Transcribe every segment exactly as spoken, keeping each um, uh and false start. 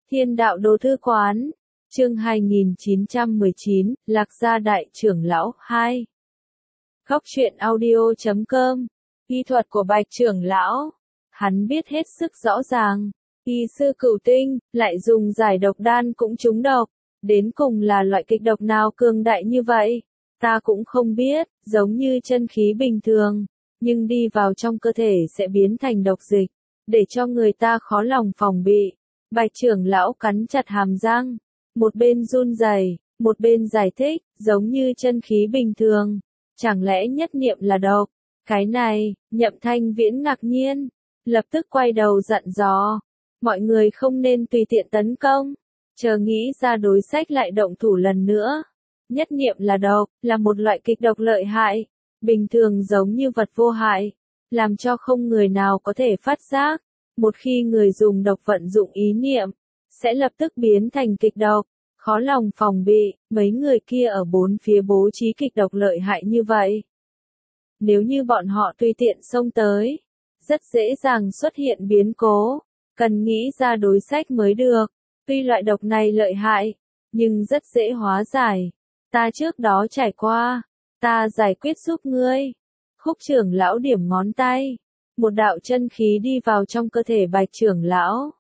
Thiên đạo đồ thư quán, chương hai nghìn chín trăm mười chín, Lạc Gia Đại Trưởng Lão hai. Góc truyện audio chấm com, y thuật của Bạch Trưởng Lão, hắn biết hết sức rõ ràng, y sư cửu tinh, lại dùng giải độc đan cũng trúng độc, đến cùng là loại kịch độc nào cường đại như vậy, ta cũng không biết, giống như chân khí bình thường, nhưng đi vào trong cơ thể sẽ biến thành độc dịch, để cho người ta khó lòng phòng bị. Bạch Trưởng Lão cắn chặt hàm răng, một bên run rẩy, một bên giải thích, giống như chân khí bình thường, chẳng lẽ nhất niệm là độc? Cái này, Nhậm Thanh Viễn ngạc nhiên, lập tức quay đầu dặn dò, mọi người không nên tùy tiện tấn công, chờ nghĩ ra đối sách lại động thủ lần nữa. Nhất niệm là độc, là một loại kịch độc lợi hại, bình thường giống như vật vô hại, làm cho không người nào có thể phát giác. Một khi người dùng độc vận dụng ý niệm, sẽ lập tức biến thành kịch độc, khó lòng phòng bị, mấy người kia ở bốn phía bố trí kịch độc lợi hại như vậy. Nếu như bọn họ tùy tiện xông tới, rất dễ dàng xuất hiện biến cố, cần nghĩ ra đối sách mới được. Tuy loại độc này lợi hại, nhưng rất dễ hóa giải. Ta trước đó trải qua, ta giải quyết giúp ngươi. Khúc Trưởng Lão điểm ngón tay. Một đạo chân khí đi vào trong cơ thể Bạch Trưởng Lão.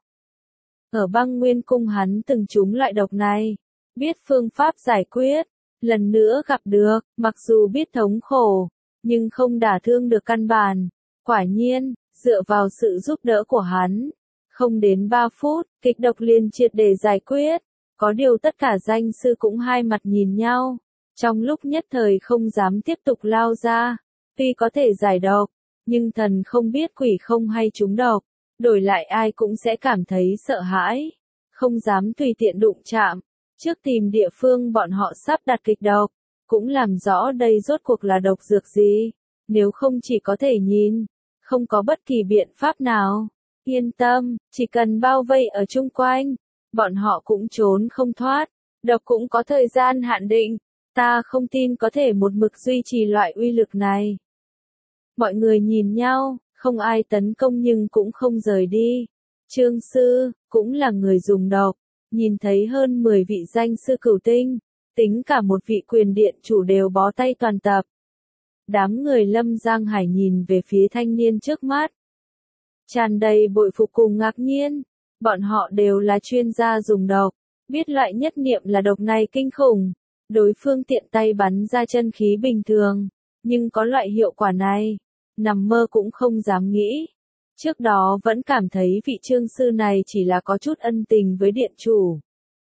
Ở Băng Nguyên Cung hắn từng trúng loại độc này, biết phương pháp giải quyết, lần nữa gặp được, mặc dù biết thống khổ, nhưng không đả thương được căn bản. Quả nhiên, dựa vào sự giúp đỡ của hắn, không đến ba phút, kịch độc liền triệt để giải quyết. Có điều tất cả danh sư cũng hai mặt nhìn nhau, trong lúc nhất thời không dám tiếp tục lao ra, tuy có thể giải độc. Nhưng thần không biết quỷ không hay trúng độc, đổi lại ai cũng sẽ cảm thấy sợ hãi, không dám tùy tiện đụng chạm. Trước tìm địa phương bọn họ sắp đặt kịch độc, cũng làm rõ đây rốt cuộc là độc dược gì, nếu không chỉ có thể nhìn, không có bất kỳ biện pháp nào. Yên tâm, chỉ cần bao vây ở chung quanh, bọn họ cũng trốn không thoát, độc cũng có thời gian hạn định, ta không tin có thể một mực duy trì loại uy lực này. Mọi người nhìn nhau, không ai tấn công nhưng cũng không rời đi. Trương sư, cũng là người dùng độc, nhìn thấy hơn mười vị danh sư cửu tinh, tính cả một vị quyền điện chủ đều bó tay toàn tập. Đám người Lâm Giang Hải nhìn về phía thanh niên trước mắt, tràn đầy bội phục cùng ngạc nhiên, bọn họ đều là chuyên gia dùng độc, biết loại nhất niệm là độc này kinh khủng, đối phương tiện tay bắn ra chân khí bình thường, nhưng có loại hiệu quả này. Nằm mơ cũng không dám nghĩ. Trước đó vẫn cảm thấy vị trương sư này chỉ là có chút ân tình với điện chủ.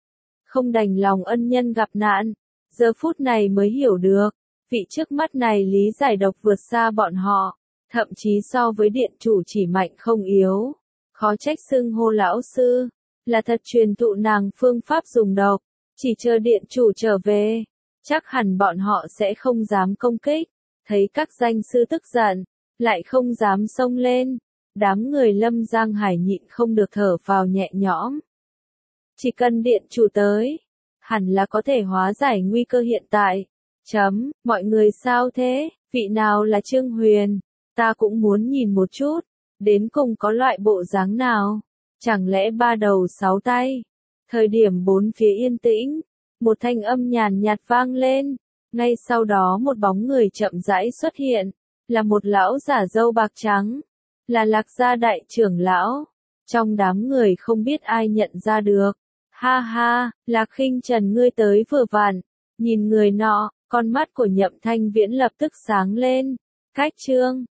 Không đành lòng ân nhân gặp nạn. Giờ phút này mới hiểu được. Vị trước mắt này lý giải độc vượt xa bọn họ. Thậm chí so với điện chủ chỉ mạnh không yếu. Khó trách xưng hô lão sư. Là thật truyền thụ nàng phương pháp dùng độc. Chỉ chờ điện chủ trở về. Chắc hẳn bọn họ sẽ không dám công kích. Thấy các danh sư tức giận, lại không dám xông lên, đám người Lâm Giang Hải nhịn không được thở vào nhẹ nhõm. Chỉ cần điện chủ tới, hẳn là có thể hóa giải nguy cơ hiện tại. Chấm, mọi người sao thế, vị nào là Trương Huyền, ta cũng muốn nhìn một chút, đến cùng có loại bộ dáng nào, chẳng lẽ ba đầu sáu tay. Thời điểm bốn phía yên tĩnh, một thanh âm nhàn nhạt vang lên, ngay sau đó một bóng người chậm rãi xuất hiện. Là một lão giả râu bạc trắng, là Lạc Gia Đại Trưởng Lão. Trong đám người không biết ai nhận ra được. Ha ha, Lạc Khinh Trần ngươi tới vừa vặn. Nhìn người nọ, con mắt của Nhậm Thanh Viễn lập tức sáng lên. Cách trương,